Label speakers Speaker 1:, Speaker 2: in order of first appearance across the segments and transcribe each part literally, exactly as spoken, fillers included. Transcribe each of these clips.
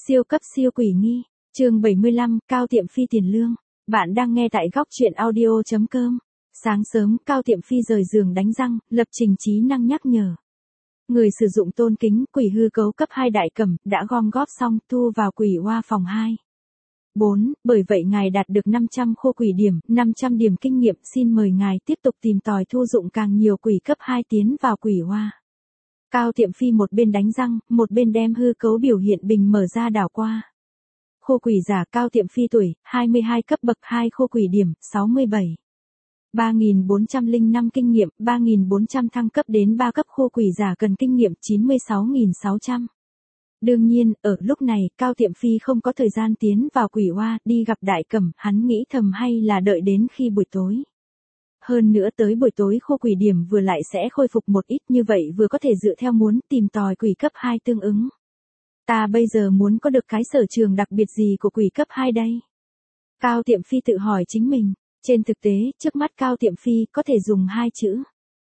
Speaker 1: Siêu cấp siêu quỷ nghi, chương bảy mươi lăm, Cao Tiệm Phi tiền lương. Bạn đang nghe tại góc truyện audio chấm com. Sáng sớm, Cao Tiệm Phi rời giường đánh răng, lập trình trí năng nhắc nhở. Người sử dụng tôn kính, quỷ hư cấu cấp hai đại cẩm, đã gom góp xong, thu vào quỷ oa phòng hai. bốn. Bởi vậy ngài đạt được năm trăm khô quỷ điểm, năm trăm điểm kinh nghiệm, xin mời ngài tiếp tục tìm tòi thu dụng càng nhiều quỷ cấp hai tiến vào quỷ oa. Cao Tiệm Phi một bên đánh răng, một bên đem hư cấu biểu hiện bình mở ra đảo qua. Khô quỷ giả Cao Tiệm Phi tuổi, hai mươi hai cấp bậc hai khô quỷ điểm, sáu mươi bảy. ba nghìn bốn trăm lẻ năm kinh nghiệm, ba nghìn bốn trăm thăng cấp đến ba cấp khô quỷ giả cần kinh nghiệm chín mươi sáu nghìn sáu trăm. Đương nhiên, ở lúc này, Cao Tiệm Phi không có thời gian tiến vào quỷ oa, đi gặp đại cẩm, hắn nghĩ thầm hay là đợi đến khi buổi tối. Hơn nữa tới buổi tối khô quỷ điểm vừa lại sẽ khôi phục một ít, như vậy vừa có thể dựa theo muốn tìm tòi quỷ cấp hai tương ứng. Ta bây giờ muốn có được cái sở trường đặc biệt gì của quỷ cấp hai đây? Cao Tiệm Phi tự hỏi chính mình. Trên thực tế, trước mắt Cao Tiệm Phi có thể dùng hai chữ.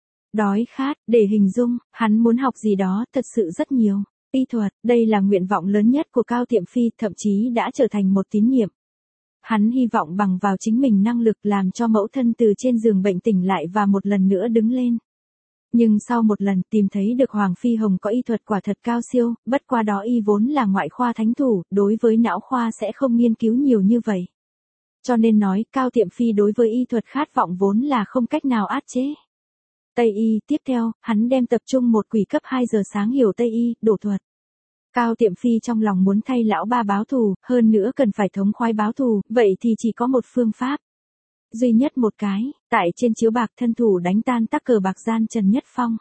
Speaker 1: Đói khát, để hình dung, hắn muốn học gì đó thật sự rất nhiều. Y thuật, đây là nguyện vọng lớn nhất của Cao Tiệm Phi, thậm chí đã trở thành một tín niệm. Hắn hy vọng bằng vào chính mình năng lực làm cho mẫu thân từ trên giường bệnh tỉnh lại và một lần nữa đứng lên. Nhưng sau một lần tìm thấy được Hoàng Phi Hồng có y thuật quả thật cao siêu, bất qua đó y vốn là ngoại khoa thánh thủ, đối với não khoa sẽ không nghiên cứu nhiều như vậy. Cho nên nói, Cao Tiệm Phi đối với y thuật khát vọng vốn là không cách nào át chế. Tây y, tiếp theo, hắn đem tập trung một quỷ cấp hai giờ sáng hiểu Tây y, đổ thuật. Cao Tiệm Phi trong lòng muốn thay lão ba báo thù, hơn nữa cần phải thống khoái báo thù, vậy thì chỉ có một phương pháp. Duy nhất một cái, tại trên chiếu bạc thân thủ đánh tan tắc cờ bạc gian Trần Nhất Phong.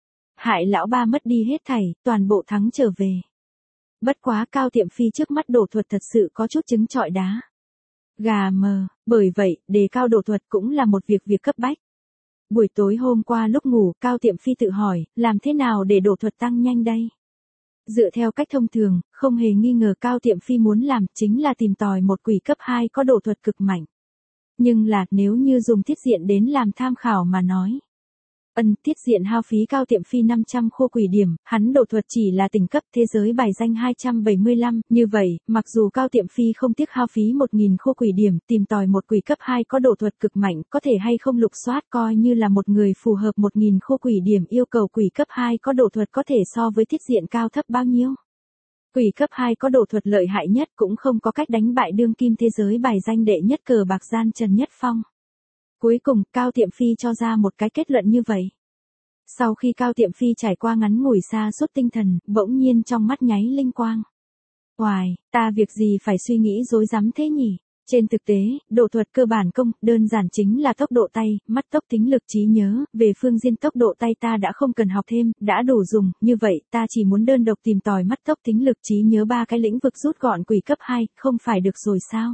Speaker 1: Hại lão ba mất đi hết thảy, toàn bộ thắng trở về. Bất quá Cao Tiệm Phi trước mắt đổ thuật thật sự có chút trứng trọi đá. Gà mờ, bởi vậy, đề cao đổ thuật cũng là một việc việc cấp bách. Buổi tối hôm qua lúc ngủ, Cao Tiệm Phi tự hỏi, làm thế nào để đổ thuật tăng nhanh đây? Dựa theo cách thông thường, không hề nghi ngờ Cao Tiệm Phi muốn làm chính là tìm tòi một quỷ cấp hai có độ thuật cực mạnh. Nhưng là, nếu như dùng thiết diện đến làm tham khảo mà nói. Ân, thiết diện hao phí Cao Tiệm Phi năm trăm khô quỷ điểm, hắn độ thuật chỉ là tỉnh cấp thế giới bài danh hai trăm bảy mươi lăm, như vậy, mặc dù Cao Tiệm Phi không tiếc hao phí một nghìn khô quỷ điểm, tìm tòi một quỷ cấp hai có độ thuật cực mạnh, có thể hay không lục soát coi như là một người phù hợp một nghìn khô quỷ điểm yêu cầu quỷ cấp hai có độ thuật có thể so với thiết diện cao thấp bao nhiêu. Quỷ cấp hai có độ thuật lợi hại nhất cũng không có cách đánh bại đương kim thế giới bài danh đệ nhất cờ bạc gian Trần Nhất Phong. Cuối cùng, Cao Tiệm Phi cho ra một cái kết luận như vậy. Sau khi Cao Tiệm Phi trải qua ngắn ngủi sa sút tinh thần, bỗng nhiên trong mắt nháy linh quang. Hoài, ta việc gì phải suy nghĩ rối rắm thế nhỉ? Trên thực tế, độ thuật cơ bản công, đơn giản chính là tốc độ tay, mắt tốc tính lực trí nhớ, về phương diện tốc độ tay ta đã không cần học thêm, đã đủ dùng, như vậy ta chỉ muốn đơn độc tìm tòi mắt tốc tính lực trí nhớ ba cái lĩnh vực rút gọn quỷ cấp hai, không phải được rồi sao?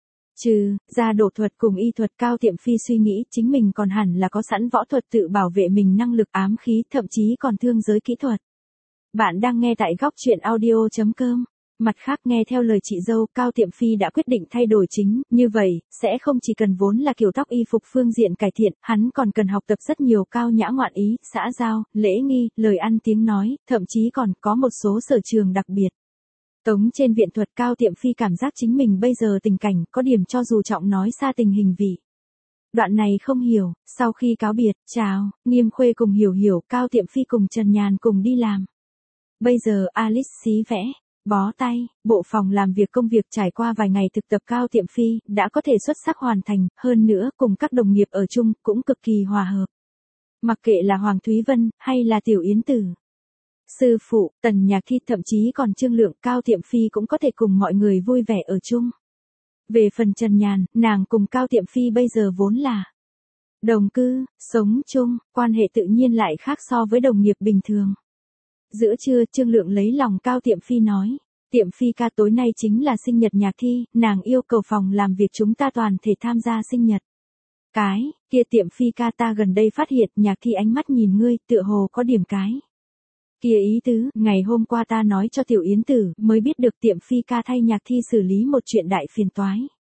Speaker 1: Trừ, ra độ thuật cùng y thuật Cao Tiệm Phi suy nghĩ chính mình còn hẳn là có sẵn võ thuật tự bảo vệ mình năng lực ám khí, thậm chí còn thương giới kỹ thuật. Bạn đang nghe tại góc truyện audio chấm com. Mặt khác nghe theo lời chị dâu, Cao Tiệm Phi đã quyết định thay đổi chính, như vậy, sẽ không chỉ cần vốn là kiểu tóc y phục phương diện cải thiện, hắn còn cần học tập rất nhiều cao nhã ngoạn ý, xã giao, lễ nghi, lời ăn tiếng nói, thậm chí còn có một số sở trường đặc biệt. Tống trên viện thuật Cao Tiệm Phi cảm giác chính mình bây giờ tình cảnh có điểm cho dù trọng nói xa tình hình vị. Đoạn này không hiểu, sau khi cáo biệt, chào, Nghiêm Khuê cùng hiểu hiểu, Cao Tiệm Phi cùng Trần Nhàn cùng đi làm. Bây giờ Alice xí vẽ, bó tay, bộ phòng làm việc công việc trải qua vài ngày thực tập Cao Tiệm Phi, đã có thể xuất sắc hoàn thành, hơn nữa cùng các đồng nghiệp ở chung cũng cực kỳ hòa hợp. Mặc kệ là Hoàng Thúy Vân, hay là Tiểu Yến Tử. Sư phụ, Tần Nhạc Thi thậm chí còn Trương Lượng, Cao Tiệm Phi cũng có thể cùng mọi người vui vẻ ở chung. Về phần Trần Nhàn, nàng cùng Cao Tiệm Phi bây giờ vốn là đồng cư, sống chung, quan hệ tự nhiên lại khác so với đồng nghiệp bình thường. Giữa trưa, Trương Lượng lấy lòng Cao Tiệm Phi nói, Tiệm Phi ca tối nay chính là sinh nhật Nhạc Thi, nàng yêu cầu phòng làm việc chúng ta toàn thể tham gia sinh nhật. Cái, kia Tiệm Phi ca ta gần đây phát hiện Nhạc Thi ánh mắt nhìn ngươi, tựa hồ có điểm cái. Kia ý tứ, ngày hôm qua ta nói cho Tiểu Yến Tử, mới biết được Tiệm Phi ca thay Nhạc Thi xử lý một chuyện đại phiền toái.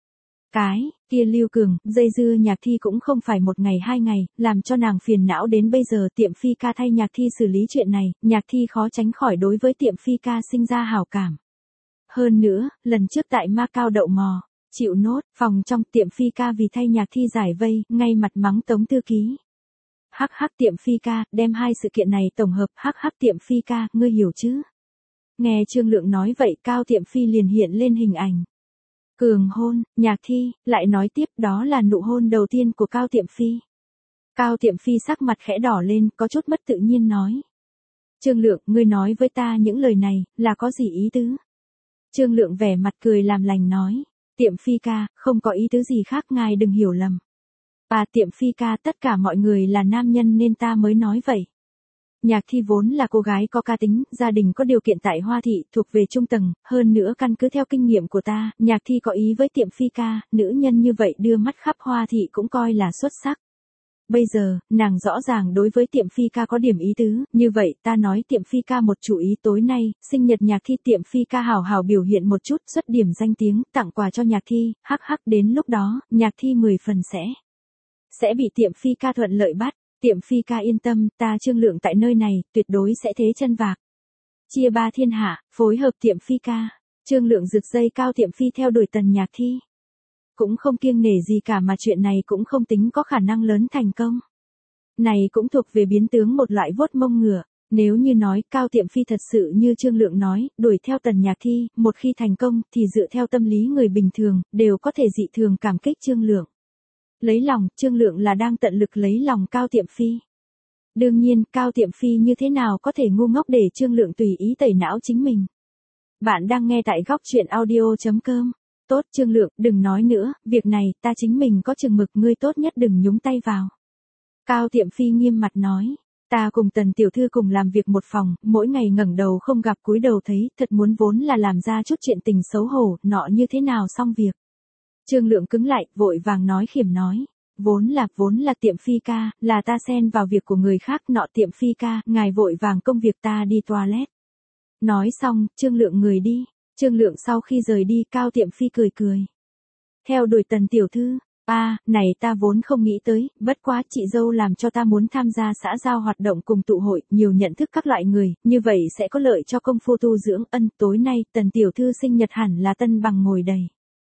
Speaker 1: Cái, kia Lưu Cường, dây dưa Nhạc Thi cũng không phải một ngày hai ngày, làm cho nàng phiền não đến bây giờ Tiệm Phi ca thay Nhạc Thi xử lý chuyện này, Nhạc Thi khó tránh khỏi đối với Tiệm Phi ca sinh ra hảo cảm. Hơn nữa, lần trước tại Macau đậu mò, chịu nốt, phòng trong tiệm phi ca vì thay nhạc thi giải vây, ngay mặt mắng Tống thư ký. Hắc hắc tiệm phi ca, đem hai sự kiện này tổng hợp, hắc hắc tiệm phi ca, ngươi hiểu chứ? Nghe Trương Lượng nói vậy, Cao Tiệm Phi liền hiện lên hình ảnh. Cường hôn, nhạc thi, lại nói tiếp đó là nụ hôn đầu tiên của Cao Tiệm Phi. Cao Tiệm Phi sắc mặt khẽ đỏ lên, có chút mất tự nhiên nói. Trương Lượng, ngươi nói với ta những lời này, là có gì ý tứ? Trương Lượng vẻ mặt cười làm lành nói. Tiệm Phi ca, không có ý tứ gì khác, ngài đừng hiểu lầm. À Tiệm Phi ca, tất cả mọi người là nam nhân nên ta mới nói vậy. Nhạc thi vốn là cô gái có cá tính, gia đình có điều kiện tại Hoa Thị, thuộc về trung tầng, hơn nữa căn cứ theo kinh nghiệm của ta, nhạc thi có ý với Tiệm Phi ca, nữ nhân như vậy đưa mắt khắp Hoa Thị cũng coi là xuất sắc. Bây giờ, nàng rõ ràng đối với Tiệm Phi ca có điểm ý tứ, như vậy ta nói Tiệm Phi ca một chủ ý tối nay, sinh nhật nhạc thi Tiệm Phi ca hào hào biểu hiện một chút, xuất điểm danh tiếng, tặng quà cho nhạc thi, hắc hắc đến lúc đó, nhạc thi mười phần sẽ, sẽ bị Tiệm Phi ca thuận lợi bắt. Tiệm Phi ca yên tâm, ta Trương Lượng tại nơi này, tuyệt đối sẽ thế chân vạc. Chia ba thiên hạ, phối hợp Tiệm Phi ca. Trương Lượng rực dây Cao Tiệm Phi theo đuổi Tần Nhạc Thi. Cũng không kiêng nể gì cả mà chuyện này cũng không tính có khả năng lớn thành công. Này cũng thuộc về biến tướng một loại vuốt mông ngựa. Nếu như nói Cao Tiệm Phi thật sự như Trương Lượng nói, đuổi theo Tần Nhạc Thi, một khi thành công thì dựa theo tâm lý người bình thường, đều có thể dị thường cảm kích Trương Lượng. Lấy lòng, Trương Lượng là đang tận lực lấy lòng Cao Tiệm Phi. Đương nhiên, Cao Tiệm Phi như thế nào có thể ngu ngốc để Trương Lượng tùy ý tẩy não chính mình. Bạn đang nghe tại góc truyện audio chấm com. Tốt Trương Lượng, đừng nói nữa, việc này ta chính mình có chừng mực, ngươi tốt nhất đừng nhúng tay vào. Cao Tiệm Phi nghiêm mặt nói. Ta cùng Tần tiểu thư cùng làm việc một phòng, mỗi ngày ngẩng đầu không gặp cúi đầu thấy, thật muốn vốn là làm ra chút chuyện tình xấu hổ, nọ như thế nào xong việc. Trương Lượng cứng lại, vội vàng nói khiểm nói. Vốn là, vốn là Tiệm Phi ca, là ta xen vào việc của người khác, nọ Tiệm Phi ca, ngài vội vàng công việc ta đi toilet. Nói xong, Trương Lượng người đi. Trương Lượng sau khi rời đi, Cao Tiệm Phi cười cười. Theo đuổi Tần tiểu thư, à, này ta vốn không nghĩ tới, bất quá chị dâu làm cho ta muốn tham gia xã giao hoạt động cùng tụ hội, nhiều nhận thức các loại người, như vậy sẽ có lợi cho công phu tu dưỡng. Ân, tối nay, Tần tiểu thư sinh nhật hẳn là tân bằng ngồi đầy.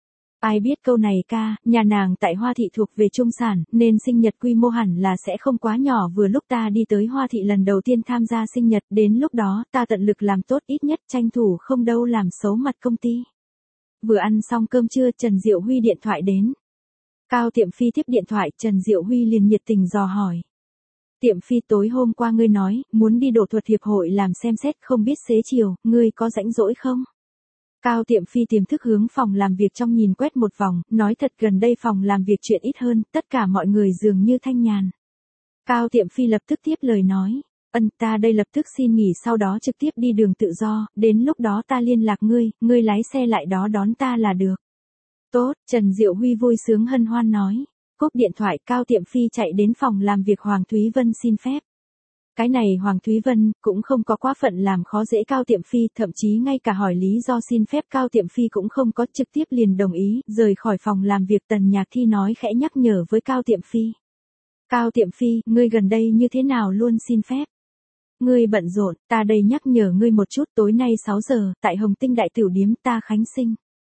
Speaker 1: Ai biết câu này ca, nhà nàng tại Hoa Thị thuộc về trung sản, nên sinh nhật quy mô hẳn là sẽ không quá nhỏ. Vừa lúc ta đi tới Hoa Thị lần đầu tiên tham gia sinh nhật, đến lúc đó ta tận lực làm tốt ít nhất tranh thủ không đâu làm xấu mặt công ty. Vừa ăn xong cơm trưa, Trần Diệu Huy điện thoại đến. Cao Tiệm Phi tiếp điện thoại, Trần Diệu Huy liền nhiệt tình dò hỏi. Tiệm Phi tối hôm qua ngươi nói, muốn đi đổ thuật hiệp hội làm xem xét, không biết xế chiều, ngươi có rảnh rỗi không? Cao Tiệm Phi tiềm thức hướng phòng làm việc trong nhìn quét một vòng, nói thật gần đây phòng làm việc chuyện ít hơn, tất cả mọi người dường như thanh nhàn. Cao Tiệm Phi lập tức tiếp lời nói, ân ta đây lập tức xin nghỉ sau đó trực tiếp đi đường tự do, đến lúc đó ta liên lạc ngươi, ngươi lái xe lại đó đón ta là được. Tốt, Trần Diệu Huy vui sướng hân hoan nói. Cúp điện thoại, Cao Tiệm Phi chạy đến phòng làm việc Hoàng Thúy Vân xin phép. Cái này Hoàng Thúy Vân cũng không có quá phận làm khó dễ Cao Tiệm Phi, thậm chí ngay cả hỏi lý do xin phép Cao Tiệm Phi cũng không có, trực tiếp liền đồng ý, rời khỏi phòng làm việc. Tần Nhạc Thi nói khẽ nhắc nhở với Cao Tiệm Phi. Cao Tiệm Phi, ngươi gần đây như thế nào luôn xin phép? Ngươi bận rộn, ta đây nhắc nhở ngươi một chút, tối nay sáu giờ, tại Hồng Tinh Đại Tiểu Điếm ta khánh sinh.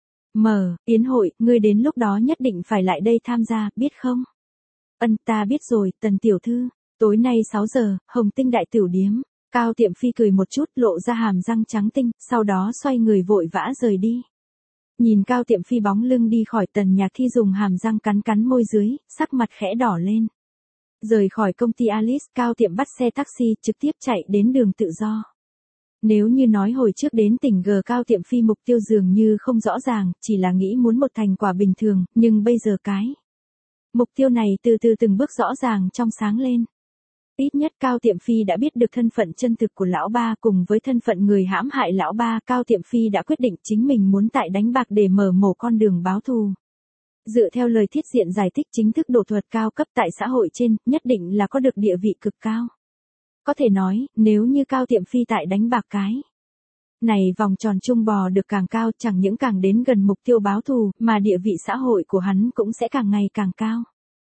Speaker 1: Mở, yến hội, ngươi đến lúc đó nhất định phải lại đây tham gia, biết không? Ân, ta biết rồi, Tần tiểu thư. Tối nay sáu giờ, Hồng Tinh Đại Tiểu Điếm. Cao Tiệm Phi cười một chút, lộ ra hàm răng trắng tinh, sau đó xoay người vội vã rời đi. Nhìn Cao Tiệm Phi bóng lưng đi khỏi, Tần Nhạc Thi dùng hàm răng cắn cắn môi dưới, sắc mặt khẽ đỏ lên. Rời khỏi công ty Alice, Cao Tiệm bắt xe taxi, trực tiếp chạy đến đường tự do. Nếu như nói hồi trước đến tỉnh G, Cao Tiệm Phi mục tiêu dường như không rõ ràng, chỉ là nghĩ muốn một thành quả bình thường, nhưng bây giờ cái mục tiêu này từ từ từng bước rõ ràng trong sáng lên. Ít nhất Cao Tiệm Phi đã biết được thân phận chân thực của lão ba, cùng với thân phận người hãm hại lão ba, Cao Tiệm Phi đã quyết định chính mình muốn tại đánh bạc để mở mổ con đường báo thù. Dựa theo lời thiết diện giải thích chính thức đổ thuật cao cấp tại xã hội trên, nhất định là có được địa vị cực cao. Có thể nói, nếu như Cao Tiệm Phi tại đánh bạc cái này vòng tròn trung bò được càng cao, chẳng những càng đến gần mục tiêu báo thù, mà địa vị xã hội của hắn cũng sẽ càng ngày càng cao.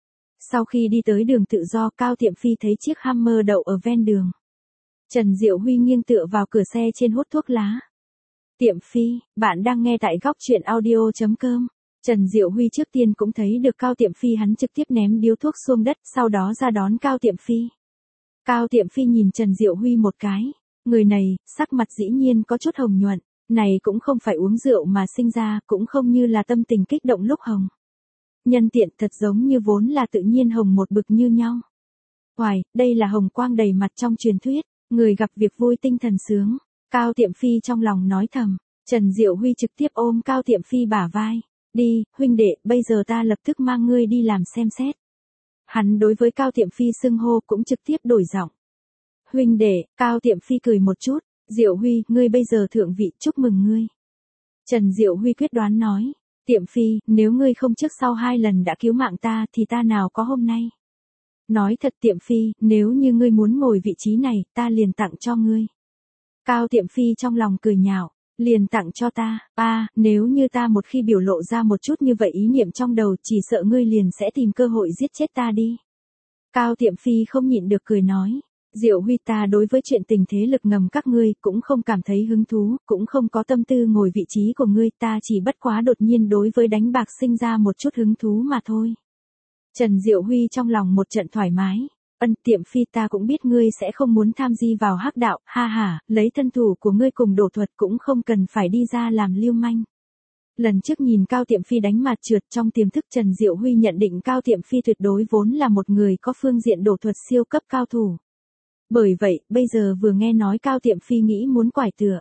Speaker 1: Sau khi đi tới đường tự do, Cao Tiệm Phi thấy chiếc Hummer đậu ở ven đường. Trần Diệu Huy nghiêng tựa vào cửa xe trên hút thuốc lá. Tiệm Phi, bạn đang nghe tại góc truyện audio chấm com. Trần Diệu Huy trước tiên cũng thấy được Cao Tiệm Phi, hắn trực tiếp ném điếu thuốc xuống đất, sau đó ra đón Cao Tiệm Phi. Cao Tiệm Phi nhìn Trần Diệu Huy một cái, người này, sắc mặt dĩ nhiên có chút hồng nhuận, này cũng không phải uống rượu mà sinh ra, cũng không như là tâm tình kích động lúc hồng. Nhân tiện thật giống như vốn là tự nhiên hồng một bực như nhau. Hoài, đây là hồng quang đầy mặt trong truyền thuyết, người gặp việc vui tinh thần sướng. Cao Tiệm Phi trong lòng nói thầm. Trần Diệu Huy trực tiếp ôm Cao Tiệm Phi bả vai. Đi, huynh đệ, bây giờ ta lập tức mang ngươi đi làm xem xét. Hắn đối với Cao Tiệm Phi xưng hô cũng trực tiếp đổi giọng. Huynh đệ, Cao Tiệm Phi cười một chút. Diệu Huy, ngươi bây giờ thượng vị, chúc mừng ngươi. Trần Diệu Huy quyết đoán nói. Tiệm Phi, nếu ngươi không trước sau hai lần đã cứu mạng ta thì ta nào có hôm nay. Nói thật Tiệm Phi, nếu như ngươi muốn ngồi vị trí này, ta liền tặng cho ngươi. Cao Tiệm Phi trong lòng cười nhạo, liền tặng cho ta, a, nếu như ta một khi biểu lộ ra một chút như vậy ý niệm trong đầu, chỉ sợ ngươi liền sẽ tìm cơ hội giết chết ta đi. Cao Tiệm Phi không nhịn được cười nói, Diệu Huy, ta đối với chuyện tình thế lực ngầm các ngươi cũng không cảm thấy hứng thú, cũng không có tâm tư ngồi vị trí của ngươi, ta chỉ bất quá đột nhiên đối với đánh bạc sinh ra một chút hứng thú mà thôi. Trần Diệu Huy trong lòng một trận thoải mái. Ân, Tiệm Phi, ta cũng biết ngươi sẽ không muốn tham di vào hắc đạo, ha ha, lấy thân thủ của ngươi cùng đổ thuật cũng không cần phải đi ra làm lưu manh. Lần trước nhìn Cao Tiệm Phi đánh mặt trượt, trong tiềm thức Trần Diệu Huy nhận định Cao Tiệm Phi tuyệt đối vốn là một người có phương diện đổ thuật siêu cấp cao thủ. Bởi vậy, bây giờ vừa nghe nói Cao Tiệm Phi nghĩ muốn quải tựa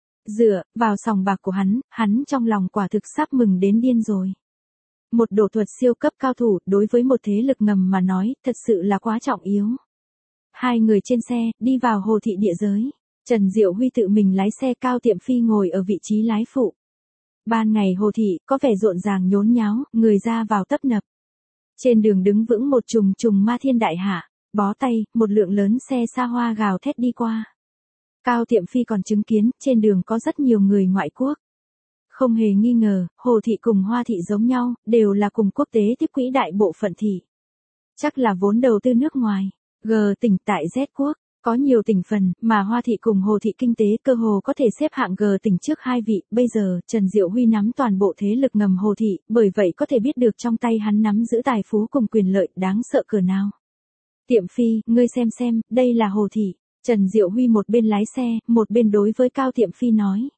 Speaker 1: dựa vào sòng bạc của hắn, hắn trong lòng quả thực sắp mừng đến điên rồi. Một đổ thuật siêu cấp cao thủ, đối với một thế lực ngầm mà nói, thật sự là quá trọng yếu. Hai người trên xe, đi vào hồ thị địa giới. Trần Diệu Huy tự mình lái xe, Cao Tiệm Phi ngồi ở vị trí lái phụ. Ban ngày hồ thị, có vẻ rộn ràng nhốn nháo, người ra vào tấp nập. Trên đường đứng vững một trùng trùng ma thiên đại hạ, bó tay, một lượng lớn xe xa hoa gào thét đi qua. Cao Tiệm Phi còn chứng kiến, trên đường có rất nhiều người ngoại quốc. Không hề nghi ngờ, Hồ thị cùng Hoa thị giống nhau, đều là cùng quốc tế tiếp quỹ đại bộ phận thị. Chắc là vốn đầu tư nước ngoài. G tỉnh tại Z quốc, có nhiều tỉnh phần, mà Hoa thị cùng Hồ thị kinh tế cơ hồ có thể xếp hạng G tỉnh trước hai vị. Bây giờ, Trần Diệu Huy nắm toàn bộ thế lực ngầm Hồ thị, bởi vậy có thể biết được trong tay hắn nắm giữ tài phú cùng quyền lợi đáng sợ cỡ nào. Tiệm Phi, ngươi xem xem, đây là Hồ thị. Trần Diệu Huy một bên lái xe, một bên đối với Cao Tiệm Phi nói.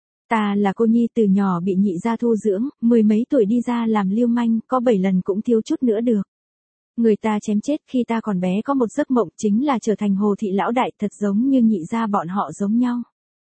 Speaker 1: Ta là cô nhi từ nhỏ bị nhị gia thu dưỡng, mười mấy tuổi đi ra làm lưu manh, có bảy lần cũng thiếu chút nữa được. Người ta chém chết khi ta còn bé có một giấc mộng chính là trở thành Hồ thị lão đại, thật giống như nhị gia bọn họ giống nhau.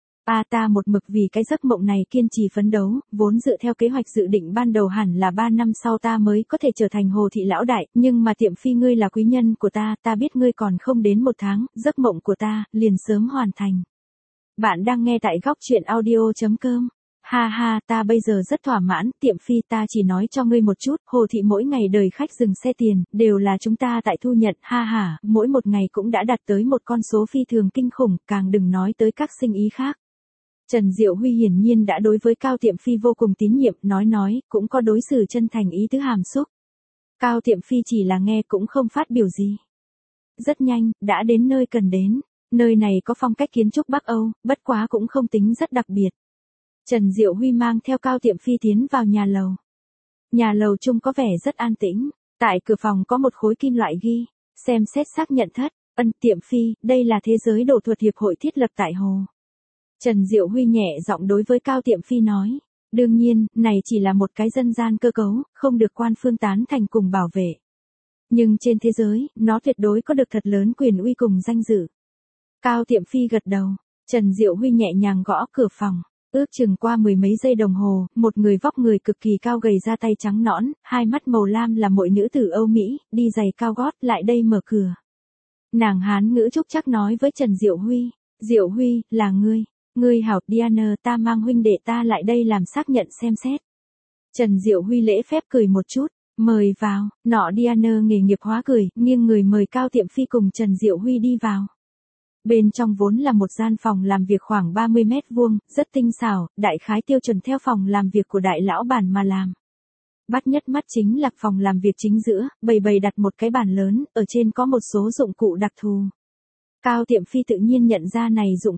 Speaker 1: A ta một mực vì cái giấc mộng này kiên trì phấn đấu, vốn dựa theo kế hoạch dự định ban đầu hẳn là ba năm sau ta mới có thể trở thành Hồ thị lão đại, nhưng mà Tiệm Phi, ngươi là quý nhân của ta, ta biết ngươi còn không đến một tháng, giấc mộng của ta liền sớm hoàn thành. Bạn đang nghe tại góc truyện audio chấm com. Ha ha, ta bây giờ rất thỏa mãn. Tiệm Phi, ta chỉ nói cho ngươi một chút, Hồ thị mỗi ngày đời khách dừng xe tiền, đều là chúng ta tại thu nhận, ha ha, mỗi một ngày cũng đã đạt tới một con số phi thường kinh khủng, càng đừng nói tới các sinh ý khác. Trần Diệu Huy hiển nhiên đã đối với Cao Tiệm Phi vô cùng tín nhiệm, nói nói, cũng có đối xử chân thành ý tứ hàm xúc. Cao Tiệm Phi chỉ là nghe cũng không phát biểu gì. Rất nhanh, đã đến nơi cần đến. Nơi này có phong cách kiến trúc Bắc Âu, bất quá cũng không tính rất đặc biệt. Trần Diệu Huy mang theo Cao Tiệm Phi tiến vào nhà lầu. Nhà lầu chung có vẻ rất an tĩnh. Tại cửa phòng có một khối kim loại ghi, xem xét xác nhận thất, Ân, Tiệm Phi, đây là thế giới đổ thuật hiệp hội thiết lập tại Hồ. Trần Diệu Huy nhẹ giọng đối với Cao Tiệm Phi nói. Đương nhiên, này chỉ là một cái dân gian cơ cấu, không được quan phương tán thành cùng bảo vệ. Nhưng trên thế giới, nó tuyệt đối có được thật lớn quyền uy cùng danh dự. Cao Tiệm Phi gật đầu, Trần Diệu Huy nhẹ nhàng gõ cửa phòng, ước chừng qua mười mấy giây đồng hồ, một người vóc người cực kỳ cao gầy da tay trắng nõn, hai mắt màu lam là muội nữ tử Âu Mỹ, đi giày cao gót lại đây mở cửa. Nàng Hán ngữ trúc chắc nói với Trần Diệu Huy, Diệu Huy, là ngươi, ngươi hảo, Diana, ta mang huynh đệ ta lại đây làm xác nhận xem xét. Trần Diệu Huy lễ phép cười một chút, mời vào, nọ Diana nghề nghiệp hóa cười, nghiêng người mời Cao Tiệm Phi cùng Trần Diệu Huy đi vào. Bên trong vốn là một gian phòng làm việc khoảng ba mươi mét vuông, rất tinh xảo, đại khái tiêu chuẩn theo phòng làm việc của đại lão bản mà làm. Bắt nhất mắt chính là phòng làm việc chính giữa, bày bày đặt một cái bàn lớn, ở trên có một số dụng cụ đặc thù. Cao Tiệm Phi tự nhiên nhận ra này dụng cụ,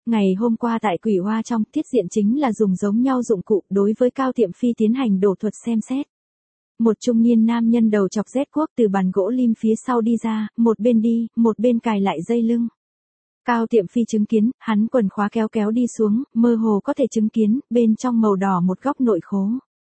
Speaker 1: Ngày hôm qua tại Quỷ Hoa trong, Tiết Diện chính là dùng giống nhau dụng cụ đối với Cao Tiệm Phi tiến hành đổ thuật xem xét. Một trung niên nam nhân đầu chọc rét quốc từ bàn gỗ lim phía sau đi ra, một bên đi, một bên cài lại dây lưng. Cao Tiệm Phi chứng kiến, hắn quần khóa kéo kéo đi xuống, mơ hồ có thể chứng kiến, bên trong màu đỏ một góc nội khố.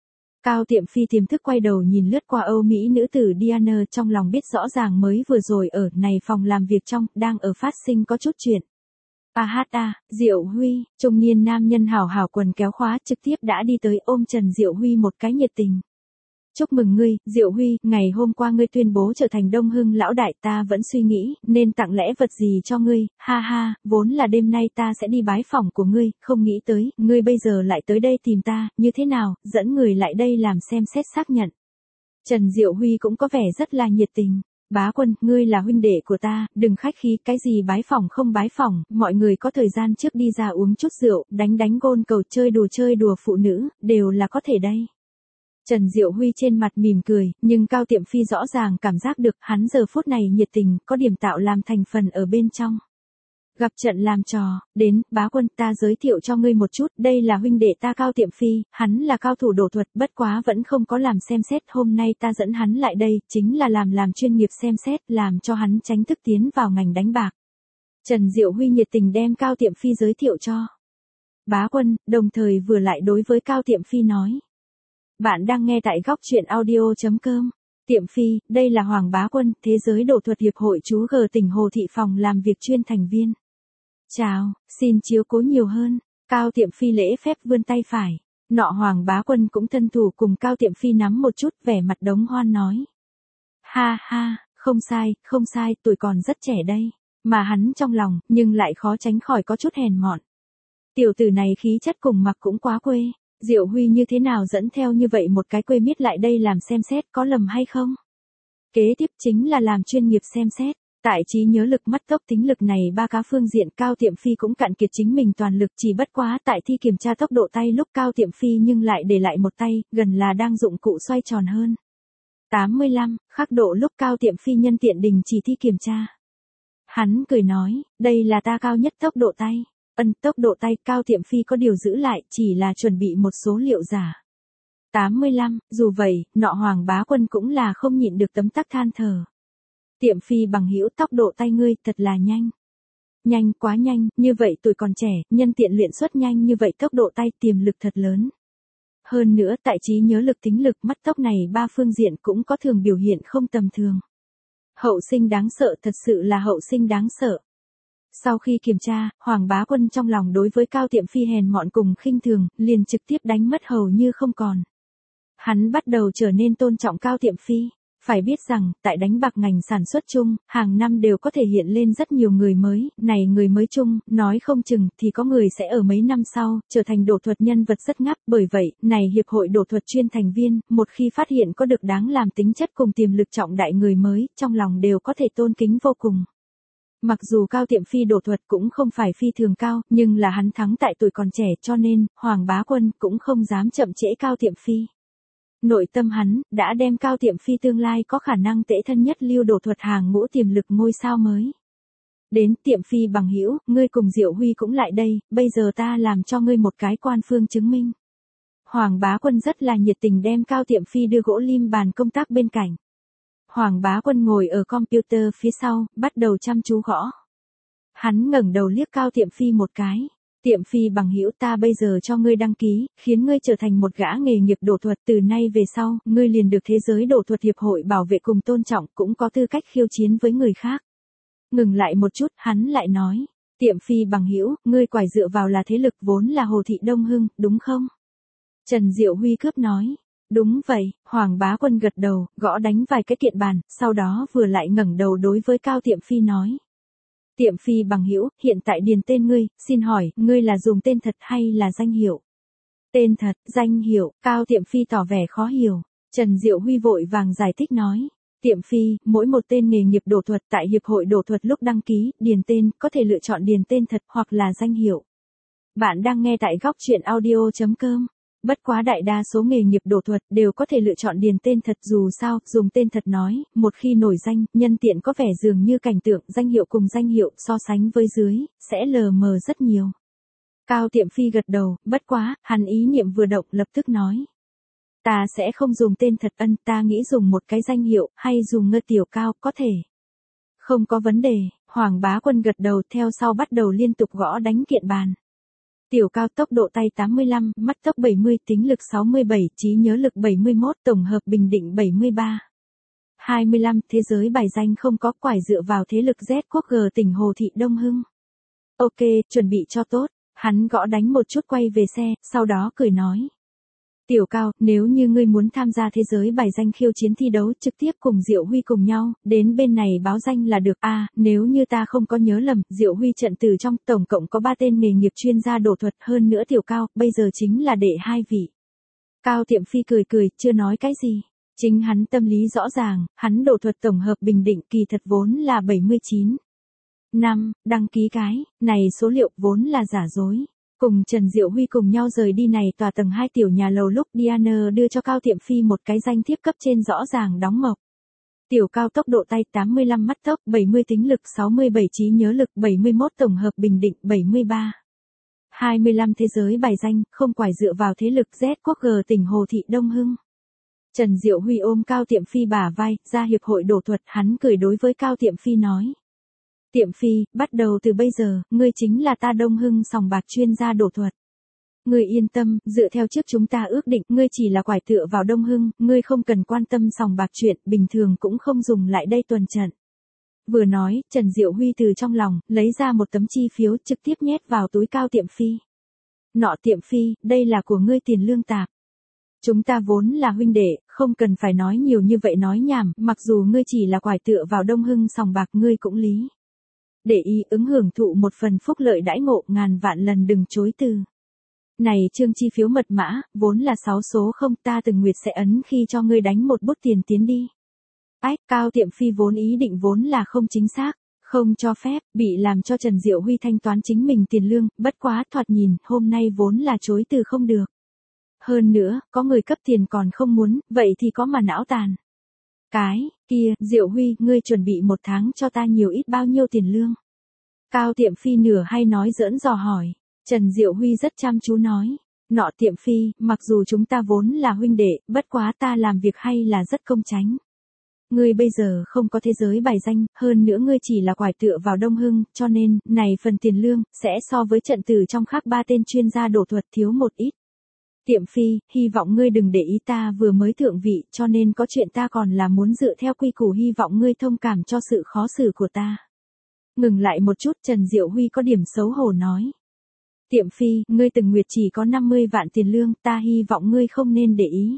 Speaker 1: Cao Tiệm Phi tiềm thức quay đầu nhìn lướt qua Âu Mỹ nữ tử Diana, trong lòng biết rõ ràng mới vừa rồi ở này phòng làm việc trong, đang ở phát sinh có chút chuyện. A hát a, Diệu Huy, trung niên nam nhân hảo hảo quần kéo khóa trực tiếp đã đi tới ôm Trần Diệu Huy một cái nhiệt tình. Chúc mừng ngươi, Diệu Huy, ngày hôm qua ngươi tuyên bố trở thành Đông Hưng lão đại, ta vẫn suy nghĩ, nên tặng lẽ vật gì cho ngươi, ha ha, vốn là đêm nay ta sẽ đi bái phỏng của ngươi, không nghĩ tới, ngươi bây giờ lại tới đây tìm ta, như thế nào, dẫn người lại đây làm xem xét xác nhận. Trần Diệu Huy cũng có vẻ rất là nhiệt tình. Bá Quân, ngươi là huynh đệ của ta, đừng khách khí, cái gì bái phỏng không bái phỏng, mọi người có thời gian trước đi ra uống chút rượu, đánh đánh gôn cầu, chơi đùa chơi đùa phụ nữ, đều là có thể đây. Trần Diệu Huy trên mặt mỉm cười, nhưng Cao Tiệm Phi rõ ràng cảm giác được hắn giờ phút này nhiệt tình, có điểm tạo làm thành phần ở bên trong. Gặp trận làm trò, đến, Bá Quân, ta giới thiệu cho ngươi một chút, đây là huynh đệ ta Cao Tiệm Phi, hắn là cao thủ đổ thuật, bất quá vẫn không có làm xem xét, hôm nay ta dẫn hắn lại đây, chính là làm làm chuyên nghiệp xem xét, làm cho hắn tránh thức tiến vào ngành đánh bạc. Trần Diệu Huy nhiệt tình đem Cao Tiệm Phi giới thiệu cho Bá Quân, đồng thời vừa lại đối với Cao Tiệm Phi nói. Bạn đang nghe tại góc truyện audio.com. Tiệm Phi, đây là Hoàng Bá Quân, Thế giới đổ thuật hiệp hội chú G tỉnh Hồ Thị phòng làm việc chuyên thành viên. Chào, xin chiếu cố nhiều hơn. Cao Tiệm Phi lễ phép vươn tay phải. Nọ Hoàng Bá Quân cũng thân thủ cùng Cao Tiệm Phi nắm một chút, vẻ mặt đống hoan nói. Ha ha, không sai, không sai, tuổi còn rất trẻ đây. Mà hắn trong lòng, nhưng lại khó tránh khỏi có chút hèn mọn. Tiểu tử này khí chất cùng mặc cũng quá quê. Diệu Huy như thế nào dẫn theo như vậy một cái quê miết lại đây làm xem xét, có lầm hay không? Kế tiếp chính là làm chuyên nghiệp xem xét. Tại trí nhớ lực, mắt tốc, tính lực này ba cá phương diện, Cao Tiệm Phi cũng cạn kiệt chính mình toàn lực, chỉ bất quá tại thi kiểm tra tốc độ tay lúc Cao Tiệm Phi nhưng lại để lại một tay, gần là đang dụng cụ xoay tròn hơn. tám mươi lăm, khắc độ lúc Cao Tiệm Phi nhân tiện đình chỉ thi kiểm tra. Hắn cười nói, đây là ta cao nhất tốc độ tay. Ân, tốc độ tay, Cao Tiệm Phi có điều giữ lại, chỉ là chuẩn bị một số liệu giả. tám mươi lăm, dù vậy, nọ Hoàng Bá Quân cũng là không nhịn được tấm tắc than thở. Tiệm Phi bằng hữu, tốc độ tay ngươi thật là nhanh. Nhanh, quá nhanh, như vậy tuổi còn trẻ, nhân tiện luyện xuất nhanh như vậy, tốc độ tay tiềm lực thật lớn. Hơn nữa, tại trí nhớ lực, tính lực, mắt tốc này ba phương diện cũng có thường biểu hiện không tầm thường. Hậu sinh đáng sợ, thật sự là hậu sinh đáng sợ. Sau khi kiểm tra, Hoàng Bá Quân trong lòng đối với Cao Tiệm Phi hèn mọn cùng khinh thường, liền trực tiếp đánh mất hầu như không còn. Hắn bắt đầu trở nên tôn trọng Cao Tiệm Phi. Phải biết rằng, tại đánh bạc ngành sản xuất chung, hàng năm đều có thể hiện lên rất nhiều người mới, này người mới chung, nói không chừng, thì có người sẽ ở mấy năm sau, trở thành đổ thuật nhân vật rất ngắp, bởi vậy, này hiệp hội đổ thuật chuyên thành viên, một khi phát hiện có được đáng làm tính chất cùng tiềm lực trọng đại người mới, trong lòng đều có thể tôn kính vô cùng. Mặc dù Cao Tiệm Phi đổ thuật cũng không phải phi thường cao, nhưng là hắn thắng tại tuổi còn trẻ, cho nên, Hoàng Bá Quân cũng không dám chậm trễ Cao Tiệm Phi. Nội tâm hắn, đã đem Cao Tiệm Phi tương lai có khả năng tễ thân nhất lưu đổ thuật hàng ngũ tiềm lực ngôi sao mới. Đến, Tiệm Phi bằng hữu, ngươi cùng Diệu Huy cũng lại đây, bây giờ ta làm cho ngươi một cái quan phương chứng minh. Hoàng Bá Quân rất là nhiệt tình đem Cao Tiệm Phi đưa gỗ lim bàn công tác bên cạnh. Hoàng Bá Quân ngồi ở computer phía sau, bắt đầu chăm chú gõ. Hắn ngẩng đầu liếc Cao Tiệm Phi một cái. Tiệm Phi bằng hữu, ta bây giờ cho ngươi đăng ký, khiến ngươi trở thành một gã nghề nghiệp đổ thuật, từ nay về sau, ngươi liền được thế giới đổ thuật hiệp hội bảo vệ cùng tôn trọng, cũng có tư cách khiêu chiến với người khác. Ngừng lại một chút, hắn lại nói, Tiệm Phi bằng hữu, ngươi quải dựa vào là thế lực vốn là Hồ Thị Đông Hưng, đúng không? Trần Diệu Huy cướp nói, đúng vậy. Hoàng Bá Quân gật đầu, gõ đánh vài cái kiện bàn, sau đó vừa lại ngẩng đầu đối với Cao Tiệm Phi nói. Tiệm Phi bằng hữu, hiện tại điền tên ngươi, xin hỏi, ngươi là dùng tên thật hay là danh hiệu? Tên thật, danh hiệu, Cao Tiệm Phi tỏ vẻ khó hiểu. Trần Diệu Huy vội vàng giải thích nói. Tiệm Phi, mỗi một tên nghề nghiệp đổ thuật tại hiệp hội đổ thuật lúc đăng ký, điền tên, có thể lựa chọn điền tên thật hoặc là danh hiệu. Bạn đang nghe tại góc truyện audio.com. Bất quá đại đa số nghề nghiệp đổ thuật đều có thể lựa chọn điền tên thật, dù sao, dùng tên thật nói, một khi nổi danh, nhân tiện có vẻ dường như cảnh tượng, danh hiệu cùng danh hiệu so sánh với dưới, sẽ lờ mờ rất nhiều. Cao Tiệm Phi gật đầu, bất quá, hắn ý niệm vừa động lập tức nói. Ta sẽ không dùng tên thật ân, ta nghĩ dùng một cái danh hiệu, hay dùng Ngơ Tiểu Cao, có thể. Không có vấn đề, Hoàng Bá Quân gật đầu theo sau bắt đầu liên tục gõ đánh kiện bàn. Tiểu Cao tốc độ tay tám mươi lăm, mắt tốc bảy mươi, tính lực sáu mươi bảy, trí nhớ lực bảy mươi mốt, tổng hợp bình định bảy mươi ba. hai mươi lăm, thế giới bài danh không có quải dựa vào thế lực Z quốc G tỉnh Hồ Thị Đông Hưng. Ok, chuẩn bị cho tốt, hắn gõ đánh một chút quay về xe, sau đó cười nói. Tiểu Cao, nếu như ngươi muốn tham gia thế giới bài danh khiêu chiến thi đấu trực tiếp cùng Diệu Huy cùng nhau, đến bên này báo danh là được. À, nếu như ta không có nhớ lầm, Diệu Huy trận từ trong tổng cộng có ba tên nghề nghiệp chuyên gia đổ thuật, hơn nữa Tiểu Cao, bây giờ chính là đệ hai vị. Cao Tiệm Phi cười cười, chưa nói cái gì. Chính hắn tâm lý rõ ràng, hắn đổ thuật tổng hợp bình định kỳ thật vốn là bảy mươi chín. Năm, đăng ký cái, này số liệu vốn là giả dối. Cùng Trần Diệu Huy cùng nhau rời đi này tòa tầng hai tiểu nhà lầu lúc Diana đưa cho Cao Tiệm Phi một cái danh thiếp cấp trên rõ ràng đóng mộc. Tiểu Cao tốc độ tay tám mươi lăm mắt tốc, bảy mươi tính lực sáu mươi bảy trí nhớ lực bảy mươi mốt tổng hợp bình định bảy mươi ba. hai mươi lăm thế giới bài danh, không quải dựa vào thế lực Z quốc G tỉnh Hồ Thị Đông Hưng. Trần Diệu Huy ôm Cao Tiệm Phi bả vai, ra hiệp hội đổ thuật, hắn cười đối với Cao Tiệm Phi nói. Tiệm Phi, bắt đầu từ bây giờ, ngươi chính là ta Đông Hưng sòng bạc chuyên gia đổ thuật. Ngươi yên tâm, dựa theo trước chúng ta ước định, ngươi chỉ là quải tựa vào Đông Hưng, ngươi không cần quan tâm sòng bạc chuyện, bình thường cũng không dùng lại đây tuần trận. Vừa nói, Trần Diệu Huy từ trong lòng, lấy ra một tấm chi phiếu trực tiếp nhét vào túi Cao Tiệm Phi. Nọ Tiệm Phi, đây là của ngươi tiền lương tạp. Chúng ta vốn là huynh đệ, không cần phải nói nhiều như vậy nói nhảm, mặc dù ngươi chỉ là quải tựa vào Đông Hưng sòng bạc ngươi cũng lý. Để ý ứng hưởng thụ một phần phúc lợi đãi ngộ ngàn vạn lần đừng chối từ. Này chương chi phiếu mật mã, vốn là sáu số không ta từng nguyệt sẽ ấn khi cho ngươi đánh một bút tiền tiến đi. Ách, Cao Tiệm Phi vốn ý định vốn là không chính xác, không cho phép, bị làm cho Trần Diệu Huy thanh toán chính mình tiền lương, bất quá thoạt nhìn, hôm nay vốn là chối từ không được. Hơn nữa, có người cấp tiền còn không muốn, vậy thì có mà não tàn. Cái, kia, Diệu Huy, ngươi chuẩn bị một tháng cho ta nhiều ít bao nhiêu tiền lương? Cao Tiệm Phi nửa hay nói giỡn dò hỏi. Trần Diệu Huy rất chăm chú nói. Nọ Tiệm Phi, mặc dù chúng ta vốn là huynh đệ, bất quá ta làm việc hay là rất công chánh. Ngươi bây giờ không có thế giới bài danh, hơn nữa ngươi chỉ là quải tựa vào Đông Hưng, cho nên, này phần tiền lương, sẽ so với trận từ trong khác ba tên chuyên gia đổ thuật thiếu một ít. Tiệm Phi, hy vọng ngươi đừng để ý ta vừa mới thượng vị, cho nên có chuyện ta còn là muốn dựa theo quy củ hy vọng ngươi thông cảm cho sự khó xử của ta. Ngừng lại một chút, Trần Diệu Huy có điểm xấu hổ nói. Tiệm Phi, ngươi từng nguyệt chỉ có năm mươi vạn tiền lương, ta hy vọng ngươi không nên để ý.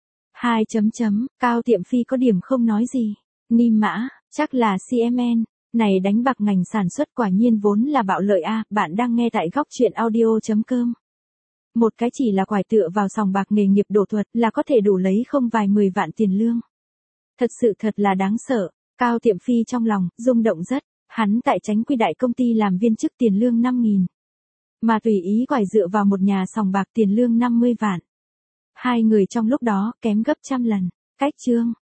Speaker 1: Hai chấm chấm, Cao Tiệm Phi có điểm không nói gì. Ni mã, chắc là xê em en. Này đánh bạc ngành sản xuất quả nhiên vốn là bạo lợi a, bạn đang nghe tại góc truyện audio chấm com. Một cái chỉ là quải tựa vào sòng bạc nghề nghiệp đổ thuật là có thể đủ lấy không vài mười vạn tiền lương. Thật sự thật là đáng sợ, Cao Tiệm Phi trong lòng, rung động rất, hắn tại Chánh Quy Đại công ty làm viên chức tiền lương năm nghìn. Mà tùy ý quải dựa vào một nhà sòng bạc tiền lương năm mươi vạn. Hai người trong lúc đó kém gấp trăm lần, cách chương.